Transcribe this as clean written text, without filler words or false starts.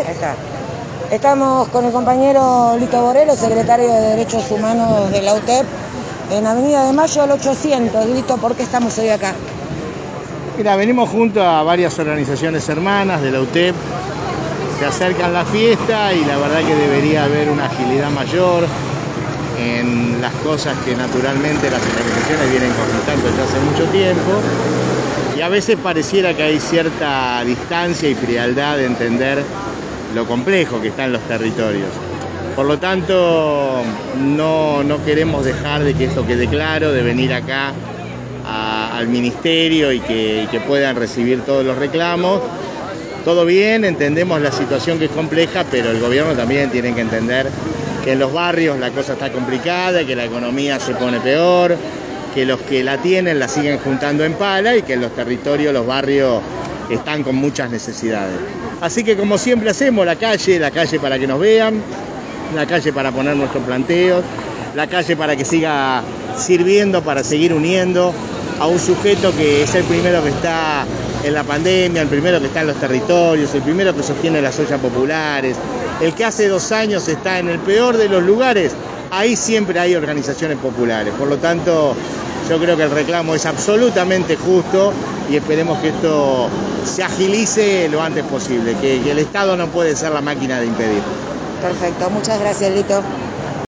Ahí está. Estamos con el compañero Lito Borelo, secretario de Derechos Humanos de la UTEP, en Avenida de Mayo al 800. Lito, ¿por qué estamos hoy acá? Mira, venimos junto a varias organizaciones hermanas de la UTEP. Se acercan la fiesta y la verdad que debería haber una agilidad mayor en las cosas que naturalmente las organizaciones vienen conquistando ya hace mucho tiempo. Y a veces pareciera que hay cierta distancia y frialdad de entender lo complejo que está en los territorios. Por lo tanto, no queremos dejar de que esto quede claro, de venir acá al ministerio y que puedan recibir todos los reclamos. Todo bien, entendemos la situación que es compleja, pero el gobierno también tiene que entender que en los barrios la cosa está complicada, que la economía se pone peor, que los que la tienen la siguen juntando en pala y que en los territorios, los barrios están con muchas necesidades. Así que como siempre hacemos, la calle para que nos vean, la calle para poner nuestros planteos, la calle para que siga sirviendo, para seguir uniendo a un sujeto que es el primero que está en la pandemia, el primero que está en los territorios, el primero que sostiene las ollas populares, el que hace 2 años está en el peor de los lugares. Ahí siempre hay organizaciones populares. Por lo tanto, yo creo que el reclamo es absolutamente justo y esperemos que esto se agilice lo antes posible, que el Estado no puede ser la máquina de impedir. Perfecto, muchas gracias, Lito.